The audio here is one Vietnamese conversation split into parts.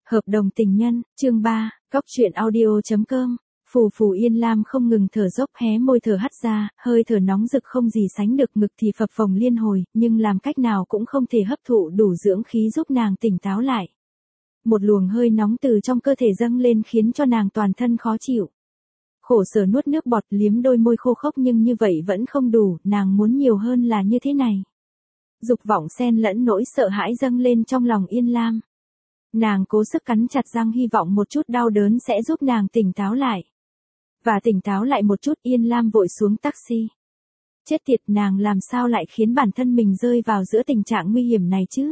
Hợp đồng tình nhân, chương 3, Góc truyện audio.com. Phù Phù Yên Lam không ngừng thở dốc, hé môi thở hắt ra, hơi thở nóng rực không gì sánh được, ngực thì phập phồng liên hồi, nhưng làm cách nào cũng không thể hấp thụ đủ dưỡng khí giúp nàng tỉnh táo lại. Một luồng hơi nóng từ trong cơ thể dâng lên khiến cho nàng toàn thân khó chịu. Khổ sở nuốt nước bọt, liếm đôi môi khô khốc, nhưng như vậy vẫn không đủ, nàng muốn nhiều hơn là như thế này. Dục vọng xen lẫn nỗi sợ hãi dâng lên trong lòng Yên Lam. Nàng cố sức cắn chặt răng, hy vọng một chút đau đớn sẽ giúp nàng tỉnh táo lại. Và tỉnh táo lại một chút, Yên Lam vội xuống taxi. Chết tiệt, nàng làm sao lại khiến bản thân mình rơi vào giữa tình trạng nguy hiểm này chứ?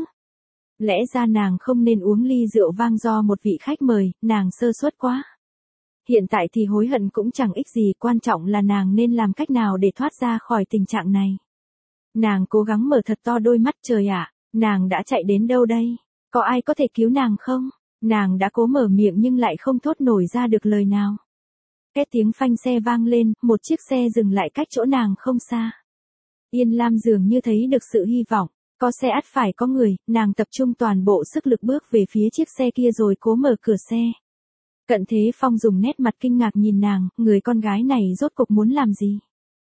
Lẽ ra nàng không nên uống ly rượu vang do một vị khách mời, nàng sơ suất quá. Hiện tại thì hối hận cũng chẳng ích gì, quan trọng là nàng nên làm cách nào để thoát ra khỏi tình trạng này. Nàng cố gắng mở thật to đôi mắt, trời ạ, nàng đã chạy đến đâu đây? Có ai có thể cứu nàng không? Nàng đã cố mở miệng nhưng lại không thốt nổi ra được lời nào. Két tiếng phanh xe vang lên, một chiếc xe dừng lại cách chỗ nàng không xa. Yên Lam dường như thấy được sự hy vọng, có xe ắt phải có người, nàng tập trung toàn bộ sức lực bước về phía chiếc xe kia rồi cố mở cửa xe. Cận Thế Phong dùng nét mặt kinh ngạc nhìn nàng, người con gái này rốt cuộc muốn làm gì?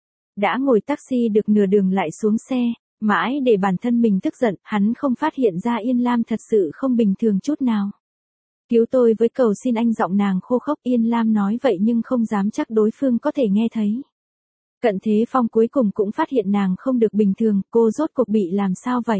Đã ngồi taxi được nửa đường lại xuống xe, mãi để bản thân mình tức giận, hắn không phát hiện ra Yên Lam thật sự không bình thường chút nào. Cứu tôi với, cầu xin anh, giọng nàng khô khốc. Yên Lam nói vậy nhưng không dám chắc đối phương có thể nghe thấy. Cận Thế Phong cuối cùng cũng phát hiện nàng không được bình thường, cô rốt cuộc bị làm sao vậy?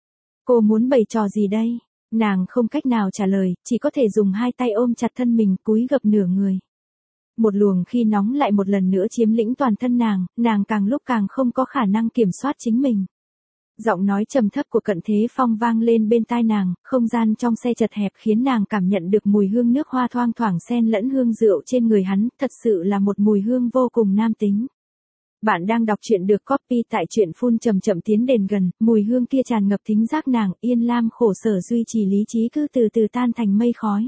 Cô muốn bày trò gì đây? Nàng không cách nào trả lời, chỉ có thể dùng hai tay ôm chặt thân mình, cúi gập nửa người. Một luồng khi nóng lại một lần nữa chiếm lĩnh toàn thân nàng càng lúc càng không có khả năng kiểm soát chính mình. Giọng nói trầm thấp của Cận Thế Phong vang lên bên tai nàng, không gian trong xe chật hẹp khiến nàng cảm nhận được mùi hương nước hoa thoang thoảng xen lẫn hương rượu trên người hắn, thật sự là một mùi hương vô cùng nam tính. Bạn đang đọc truyện được copy tại truyện phun chậm tiến đến gần, mùi hương kia tràn ngập thính giác nàng, Yên Lam khổ sở duy trì lý trí cứ từ từ tan thành mây khói.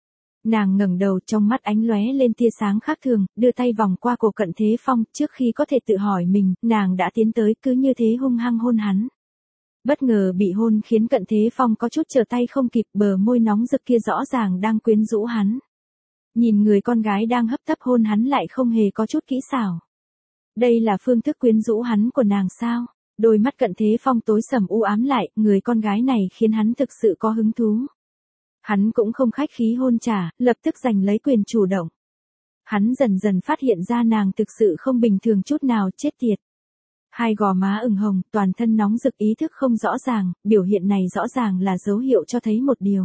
Nàng ngẩng đầu, trong mắt ánh lóe lên tia sáng khác thường, đưa tay vòng qua cổ Cận Thế Phong, trước khi có thể tự hỏi mình, nàng đã tiến tới, cứ như thế hung hăng hôn hắn. Bất ngờ bị hôn khiến Cận Thế Phong có chút trở tay không kịp, bờ môi nóng rực kia rõ ràng đang quyến rũ hắn. Nhìn người con gái đang hấp tấp hôn hắn lại không hề có chút kỹ xảo. Đây là phương thức quyến rũ hắn của nàng sao? Đôi mắt Cận Thế Phong tối sầm u ám lại, người con gái này khiến hắn thực sự có hứng thú. Hắn cũng không khách khí hôn trả, lập tức giành lấy quyền chủ động. Hắn dần dần phát hiện ra nàng thực sự không bình thường chút nào, chết tiệt. Hai gò má ửng hồng, toàn thân nóng rực, ý thức không rõ ràng, biểu hiện này rõ ràng là dấu hiệu cho thấy một điều.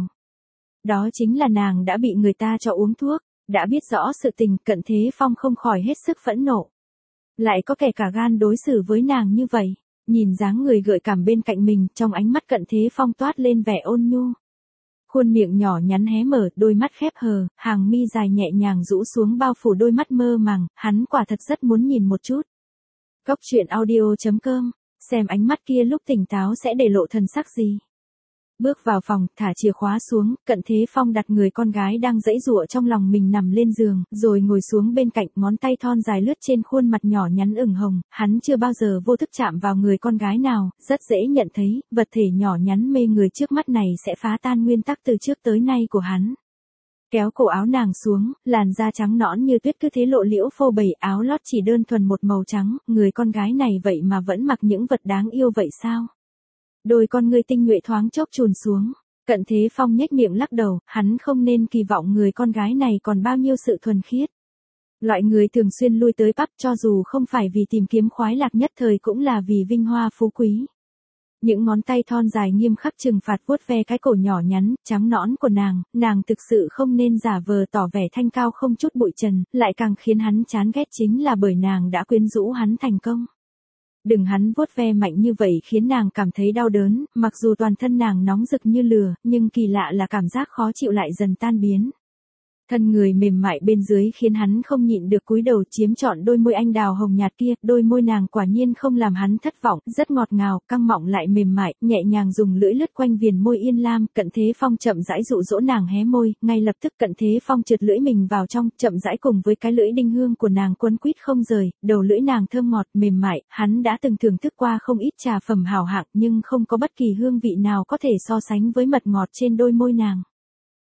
Đó chính là nàng đã bị người ta cho uống thuốc, đã biết rõ sự tình. Cận Thế Phong không khỏi hết sức phẫn nộ. Lại có kẻ cả gan đối xử với nàng như vậy, nhìn dáng người gợi cảm bên cạnh mình, trong ánh mắt Cận Thế Phong toát lên vẻ ôn nhu. Khuôn miệng nhỏ nhắn hé mở, đôi mắt khép hờ, hàng mi dài nhẹ nhàng rũ xuống bao phủ đôi mắt mơ màng, hắn quả thật rất muốn nhìn một chút. Góc truyện audio.com, xem ánh mắt kia lúc tỉnh táo sẽ để lộ thần sắc gì. Bước vào phòng, thả chìa khóa xuống, Cận Thế Phong đặt người con gái đang giãy giụa trong lòng mình nằm lên giường, rồi ngồi xuống bên cạnh, ngón tay thon dài lướt trên khuôn mặt nhỏ nhắn ửng hồng, hắn chưa bao giờ vô thức chạm vào người con gái nào, rất dễ nhận thấy, vật thể nhỏ nhắn mê người trước mắt này sẽ phá tan nguyên tắc từ trước tới nay của hắn. Kéo cổ áo nàng xuống, làn da trắng nõn như tuyết cứ thế lộ liễu phô bày, áo lót chỉ đơn thuần một màu trắng, người con gái này vậy mà vẫn mặc những vật đáng yêu vậy sao? Đôi con ngươi tinh nhuệ thoáng chốc chùn xuống. Cận Thế Phong nhếch miệng lắc đầu, hắn không nên kỳ vọng người con gái này còn bao nhiêu sự thuần khiết. Loại người thường xuyên lui tới pub, cho dù không phải vì tìm kiếm khoái lạc nhất thời cũng là vì vinh hoa phú quý. Những ngón tay thon dài nghiêm khắc trừng phạt vuốt ve cái cổ nhỏ nhắn, trắng nõn của nàng thực sự không nên giả vờ tỏ vẻ thanh cao không chút bụi trần, lại càng khiến hắn chán ghét chính là bởi nàng đã quyến rũ hắn thành công. Đừng hắn vuốt ve mạnh như vậy khiến nàng cảm thấy đau đớn, mặc dù toàn thân nàng nóng rực như lửa, nhưng kỳ lạ là cảm giác khó chịu lại dần tan biến. Thân người mềm mại bên dưới khiến hắn không nhịn được cúi đầu chiếm trọn đôi môi anh đào hồng nhạt kia, đôi môi nàng quả nhiên không làm hắn thất vọng, rất ngọt ngào, căng mọng lại mềm mại, nhẹ nhàng dùng lưỡi lướt quanh viền môi Yên Lam. Cận Thế Phong chậm rãi dụ dỗ nàng hé môi, ngay lập tức Cận Thế Phong trượt lưỡi mình vào trong, chậm rãi cùng với cái lưỡi đinh hương của nàng quấn quýt không rời, đầu lưỡi nàng thơm ngọt mềm mại, hắn đã từng thưởng thức qua không ít trà phẩm hảo hạng nhưng không có bất kỳ hương vị nào có thể so sánh với mật ngọt trên đôi môi nàng.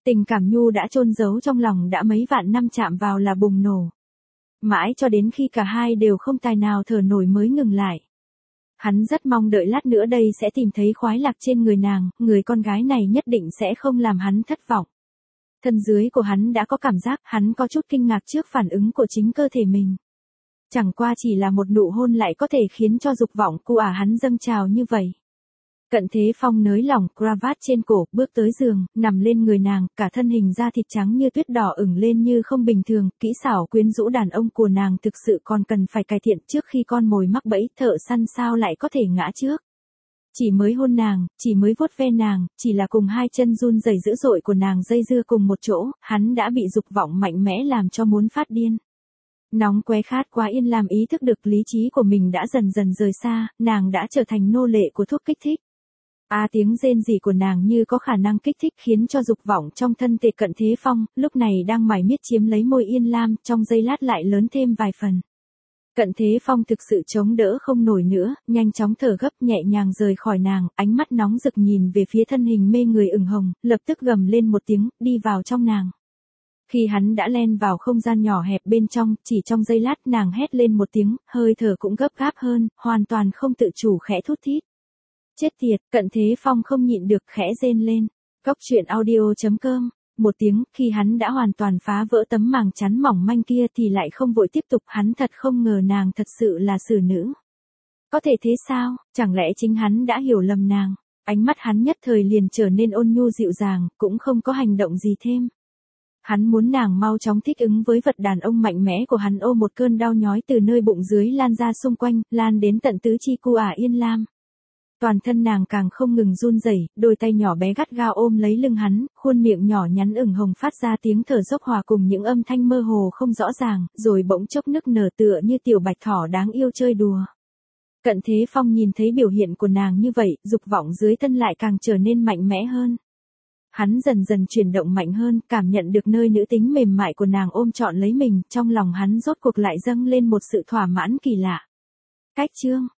Tình cảm nhu đã chôn giấu trong lòng đã mấy vạn năm chạm vào là bùng nổ. Mãi cho đến khi cả hai đều không tài nào thở nổi mới ngừng lại. Hắn rất mong đợi lát nữa đây sẽ tìm thấy khoái lạc trên người nàng, người con gái này nhất định sẽ không làm hắn thất vọng. Thân dưới của hắn đã có cảm giác, hắn có chút kinh ngạc trước phản ứng của chính cơ thể mình. Chẳng qua chỉ là một nụ hôn lại có thể khiến cho dục vọng của hắn dâng trào như vậy. Cận Thế Phong nới lỏng cravat trên cổ, bước tới giường, nằm lên người nàng, cả thân hình da thịt trắng như tuyết đỏ ửng lên như không bình thường, kỹ xảo quyến rũ đàn ông của nàng thực sự còn cần phải cải thiện. Trước khi con mồi mắc bẫy, thợ săn sao lại có thể ngã trước. Chỉ mới hôn nàng, chỉ mới vuốt ve nàng, chỉ là cùng hai chân run rẩy dữ dội của nàng dây dưa cùng một chỗ, hắn đã bị dục vọng mạnh mẽ làm cho muốn phát điên. Nóng qué khát quá Yên Lam ý thức được lý trí của mình đã dần dần rời xa, nàng đã trở thành nô lệ của thuốc kích thích. Tiếng rên rỉ của nàng như có khả năng kích thích khiến cho dục vọng trong thân thể Cận Thế Phong, lúc này đang mải miết chiếm lấy môi Yên Lam, trong giây lát lại lớn thêm vài phần. Cận Thế Phong thực sự chống đỡ không nổi nữa, nhanh chóng thở gấp nhẹ nhàng rời khỏi nàng, ánh mắt nóng rực nhìn về phía thân hình mê người ửng hồng, lập tức gầm lên một tiếng, đi vào trong nàng. Khi hắn đã len vào không gian nhỏ hẹp bên trong, chỉ trong giây lát nàng hét lên một tiếng, hơi thở cũng gấp gáp hơn, hoàn toàn không tự chủ khẽ thút thít. Chết tiệt, Cận Thế Phong không nhịn được khẽ rên lên. Góc truyện audio.com. Một tiếng, khi hắn đã hoàn toàn phá vỡ tấm màng chắn mỏng manh kia thì lại không vội tiếp tục, hắn thật không ngờ nàng thật sự là xử nữ. Có thể thế sao, chẳng lẽ chính hắn đã hiểu lầm nàng? Ánh mắt hắn nhất thời liền trở nên ôn nhu dịu dàng, cũng không có hành động gì thêm. Hắn muốn nàng mau chóng thích ứng với vật đàn ông mạnh mẽ của hắn. Một cơn đau nhói từ nơi bụng dưới lan ra xung quanh, lan đến tận tứ chi của Yên Lam. Toàn thân nàng càng không ngừng run rẩy, đôi tay nhỏ bé gắt gao ôm lấy lưng hắn, khuôn miệng nhỏ nhắn ửng hồng phát ra tiếng thở dốc hòa cùng những âm thanh mơ hồ không rõ ràng, rồi bỗng chốc nức nở tựa như tiểu bạch thỏ đáng yêu chơi đùa. Cận Thế Phong nhìn thấy biểu hiện của nàng như vậy, dục vọng dưới thân lại càng trở nên mạnh mẽ hơn. Hắn dần dần chuyển động mạnh hơn, cảm nhận được nơi nữ tính mềm mại của nàng ôm trọn lấy mình, trong lòng hắn rốt cuộc lại dâng lên một sự thỏa mãn kỳ lạ. Cách chương